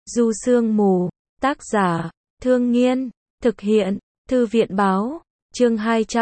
Du Sương Mù, tác giả, Thương Nghiên, thực hiện, Thư viện báo, chương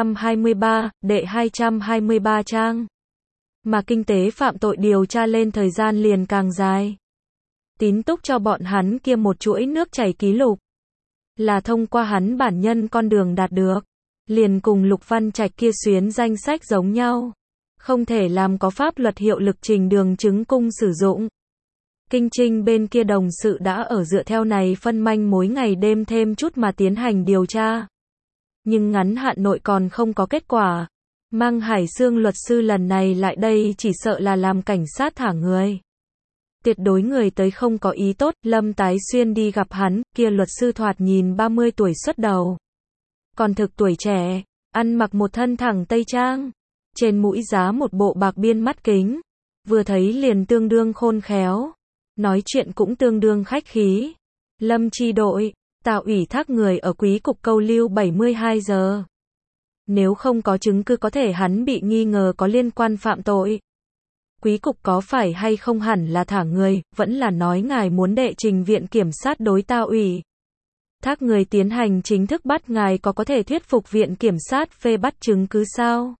223, đệ 223 trang. Mà kinh tế phạm tội điều tra lên thời gian liền càng dài. Tín túc cho bọn hắn kia một chuỗi nước chảy ký lục. Là thông qua hắn bản nhân con đường đạt được. Liền cùng Lục Văn Trạch kia xuyến danh sách giống nhau. Không thể làm có pháp luật hiệu lực trình đường chứng cung sử dụng. Kinh Trinh bên kia đồng sự đã ở dựa theo này phân manh mối ngày đêm thêm chút mà tiến hành điều tra. Nhưng ngắn hạn nội còn không có kết quả. Mang Hải Sương luật sư lần này lại đây chỉ sợ là làm cảnh sát thả người. Tuyệt đối người tới không có ý tốt, Lâm Tái Xuyên đi gặp hắn, kia luật sư thoạt nhìn 30 tuổi xuất đầu. Còn thực tuổi trẻ, ăn mặc một thân thẳng tây trang. Trên mũi giá một bộ bạc biên mắt kính. Vừa thấy liền tương đương khôn khéo. Nói chuyện cũng tương đương khách khí. Lâm chi đội, tạo ủy thác người ở quý cục câu lưu 72 giờ. Nếu không có chứng cứ có thể hắn bị nghi ngờ có liên quan phạm tội. Quý cục có phải hay không hẳn là thả người, vẫn là nói ngài muốn đệ trình viện kiểm sát đối tạo ủy. Thác người tiến hành chính thức bắt ngài có thể thuyết phục viện kiểm sát phê bắt chứng cứ sao?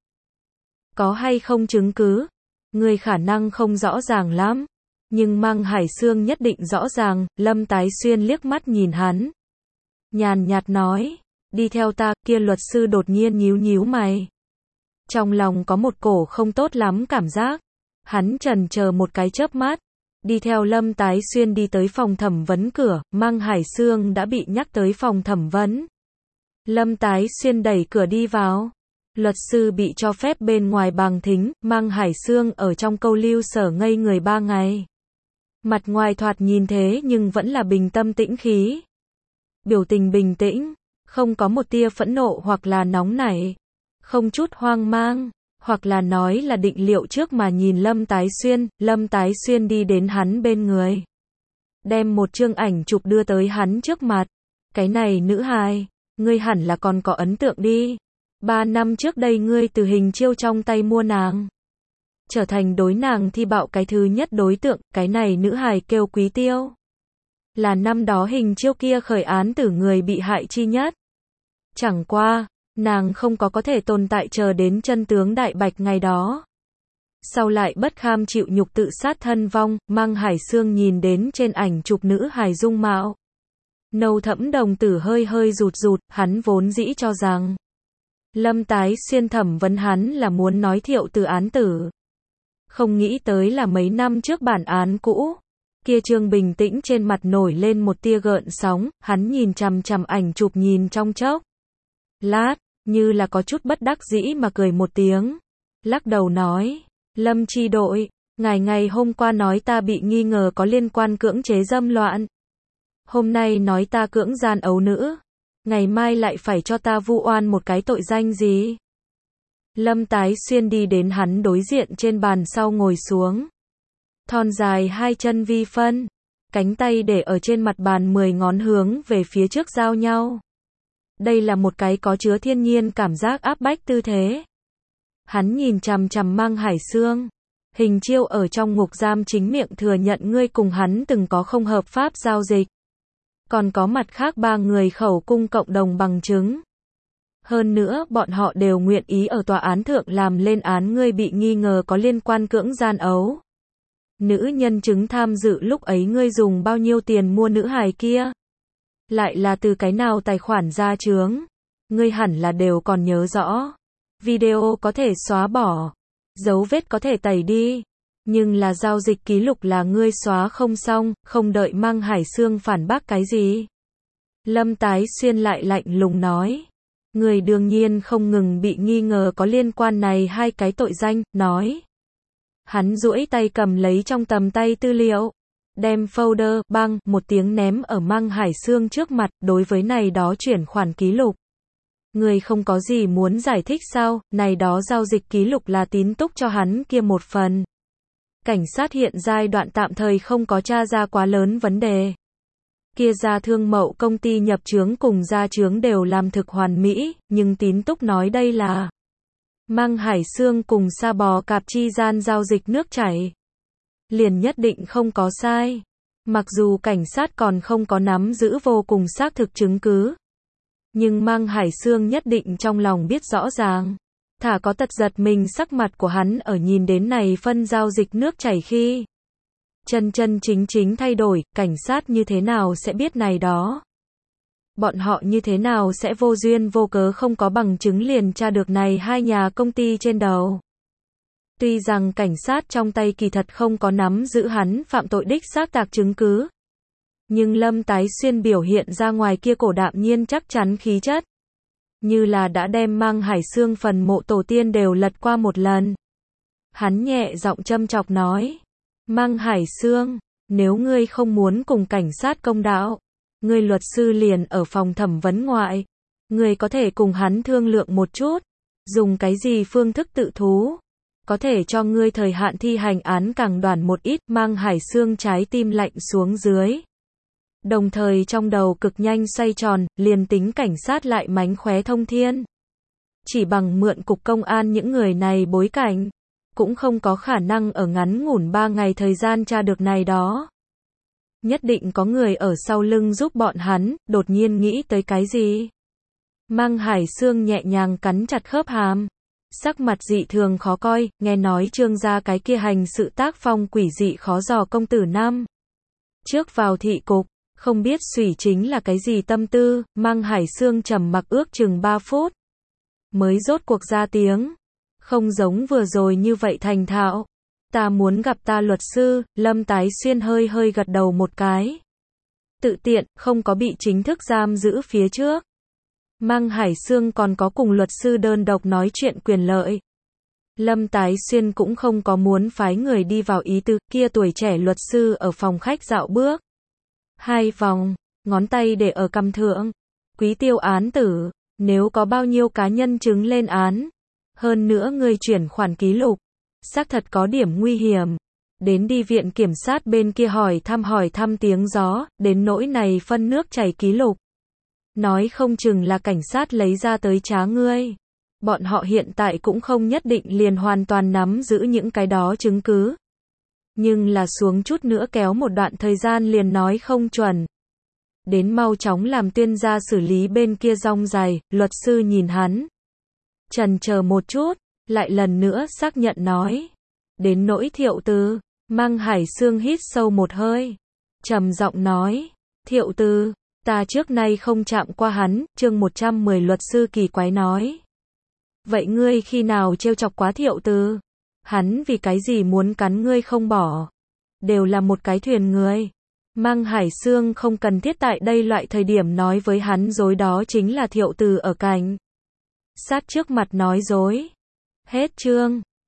Có hay không chứng cứ? Người khả năng không rõ ràng lắm. Nhưng Mang Hải Sương nhất định rõ ràng, Lâm Tái Xuyên liếc mắt nhìn hắn. Nhàn nhạt nói, đi theo ta, kia luật sư đột nhiên nhíu nhíu mày. Trong lòng có một cổ không tốt lắm cảm giác. Hắn chần chờ một cái chớp mắt. Đi theo Lâm Tái Xuyên đi tới phòng thẩm vấn cửa, Mang Hải Sương đã bị nhắc tới phòng thẩm vấn. Lâm Tái Xuyên đẩy cửa đi vào. Luật sư bị cho phép bên ngoài bằng thính, Mang Hải Sương ở trong câu lưu sở ngây người 3 ngày. Mặt ngoài thoạt nhìn thế nhưng vẫn là bình tâm tĩnh khí. Biểu tình bình tĩnh, không có một tia phẫn nộ hoặc là nóng nảy, không chút hoang mang, hoặc là nói là định liệu trước mà nhìn Lâm Tái Xuyên đi đến hắn bên người. Đem một chương ảnh chụp đưa tới hắn trước mặt. Cái này nữ hài, ngươi hẳn là còn có ấn tượng đi. 3 năm trước đây ngươi từ Hình Chiêu trong tay mua nàng. Trở thành đối nàng thi bạo cái thứ nhất đối tượng, cái này nữ hài kêu Quý Tiêu. Là năm đó Hình Chiêu kia khởi án tử người bị hại chi nhất. Chẳng qua, nàng không có thể tồn tại chờ đến chân tướng đại bạch ngày đó. Sau lại bất kham chịu nhục tự sát thân vong, Mang Hải Sương nhìn đến trên ảnh chụp nữ hài dung mạo. Nâu thẫm đồng tử hơi hơi rụt rụt, hắn vốn dĩ cho rằng Lâm Tái Xuyên thẩm vấn hắn là muốn nói thiệu từ án tử. Không nghĩ tới là mấy năm trước bản án cũ. Kia Trương bình tĩnh trên mặt nổi lên một tia gợn sóng, hắn nhìn chằm chằm ảnh chụp nhìn trong chốc lát, như là có chút bất đắc dĩ mà cười một tiếng. Lắc đầu nói, Lâm chi đội, ngài ngày hôm qua nói ta bị nghi ngờ có liên quan cưỡng chế dâm loạn. Hôm nay nói ta cưỡng gian ấu nữ. Ngày mai lại phải cho ta vu oan một cái tội danh gì? Lâm Tái Xuyên đi đến hắn đối diện trên bàn sau ngồi xuống. Thon dài hai chân vi phân. Cánh tay để ở trên mặt bàn 10 ngón hướng về phía trước giao nhau. Đây là một cái có chứa thiên nhiên cảm giác áp bách tư thế. Hắn nhìn chằm chằm Mang Hải Sương. Hình Chiêu ở trong ngục giam chính miệng thừa nhận ngươi cùng hắn từng có không hợp pháp giao dịch. Còn có mặt khác 3 người khẩu cung cộng đồng bằng chứng. Hơn nữa, bọn họ đều nguyện ý ở tòa án thượng làm lên án ngươi bị nghi ngờ có liên quan cưỡng gian ấu. Nữ nhân chứng tham dự lúc ấy ngươi dùng bao nhiêu tiền mua nữ hài kia? Lại là từ cái nào tài khoản ra chướng? Ngươi hẳn là đều còn nhớ rõ. Video có thể xóa bỏ. Dấu vết có thể tẩy đi. Nhưng là giao dịch ký lục là ngươi xóa không xong, không đợi Mang Hải Sương phản bác cái gì. Lâm Tái Xuyên lại lạnh lùng nói. Người đương nhiên không ngừng bị nghi ngờ có liên quan này 2 cái tội danh, nói. Hắn duỗi tay cầm lấy trong tầm tay tư liệu. Đem folder, băng, một tiếng ném ở Mang Hải Sương trước mặt, đối với này đó chuyển khoản ký lục. Người không có gì muốn giải thích sao, này đó giao dịch ký lục là tín túc cho hắn kia một phần. Cảnh sát hiện giai đoạn tạm thời không có tra ra quá lớn vấn đề. Kia Gia Thương Mậu công ty nhập chướng cùng gia chướng đều làm thực hoàn mỹ, nhưng tín túc nói đây là Mang Hải Sương cùng Sa Bò Cạp chi gian giao dịch nước chảy. Liền nhất định không có sai. Mặc dù cảnh sát còn không có nắm giữ vô cùng xác thực chứng cứ, nhưng Măng Hải Xương nhất định trong lòng biết rõ ràng. Thả có tật giật mình sắc mặt của hắn ở nhìn đến này phân giao dịch nước chảy khi chân chân chính chính thay đổi, cảnh sát như thế nào sẽ biết này đó. Bọn họ như thế nào sẽ vô duyên vô cớ không có bằng chứng liền tra được này hai nhà công ty trên đầu. Tuy rằng cảnh sát trong tay kỳ thật không có nắm giữ hắn phạm tội đích xác tạc chứng cứ, nhưng Lâm Tái Xuyên biểu hiện ra ngoài kia cổ đạm nhiên chắc chắn khí chất, như là đã đem Măng Hải Xương phần mộ tổ tiên đều lật qua một lần. Hắn nhẹ giọng châm chọc nói, Măng Hải Xương, nếu ngươi không muốn cùng cảnh sát công đạo, ngươi luật sư liền ở phòng thẩm vấn ngoại, ngươi có thể cùng hắn thương lượng một chút, dùng cái gì phương thức tự thú, có thể cho ngươi thời hạn thi hành án càng短một ít. Măng Hải Xương trái tim lạnh xuống dưới, đồng thời trong đầu cực nhanh xoay tròn, liền tính cảnh sát lại mánh khóe thông thiên, chỉ bằng mượn cục công an những người này bối cảnh, cũng không có khả năng ở ngắn ngủn 3 ngày thời gian tra được này đó. Nhất định có người ở sau lưng giúp bọn hắn. Đột nhiên nghĩ tới cái gì, Măng Hải Xương nhẹ nhàng cắn chặt khớp hàm, sắc mặt dị thường khó coi. Nghe nói Trương gia cái kia hành sự tác phong quỷ dị khó dò công tử năm trước vào thị cục, không biết xủy chính là cái gì tâm tư. Măng Hải Xương trầm mặc ước chừng 3 phút, mới rốt cuộc ra tiếng, không giống vừa rồi như vậy thành thạo. Ta muốn gặp ta luật sư. Lâm Tái Xuyên hơi hơi gật đầu một cái. Tự tiện, không có bị chính thức giam giữ phía trước, Măng Hải Xương còn có cùng luật sư đơn độc nói chuyện quyền lợi. Lâm Tái Xuyên cũng không có muốn phái người đi vào ý tứ. Kia tuổi trẻ luật sư ở phòng khách dạo bước 2 vòng, ngón tay để ở cằm thượng. Quý tiêu án tử, nếu có bao nhiêu cá nhân chứng lên án, hơn nữa người chuyển khoản ký lục, xác thật có điểm nguy hiểm, đến đi viện kiểm sát bên kia hỏi thăm tiếng gió. Đến nỗi này phân nước chảy ký lục, nói không chừng là cảnh sát lấy ra tới trá ngươi. Bọn họ hiện tại cũng không nhất định liền hoàn toàn nắm giữ những cái đó chứng cứ, nhưng là xuống chút nữa kéo một đoạn thời gian liền nói không chuẩn. Đến mau chóng làm tuyên gia xử lý bên kia rong dài. Luật sư nhìn hắn, chần chờ một chút, lại lần nữa xác nhận nói, đến nỗi Thiệu Từ. Măng Hải Xương hít sâu một hơi, trầm giọng nói, Thiệu Từ, ta trước nay không chạm qua hắn. Chương 110 luật sư kỳ quái nói, vậy ngươi khi nào trêu chọc quá Thiệu Từ? Hắn vì cái gì muốn cắn ngươi không bỏ? Đều là một cái thuyền người. Măng Hải Xương không cần thiết tại đây loại thời điểm nói với hắn dối, đó chính là Thiệu Từ ở cạnh sát trước mặt nói dối. Hết chương.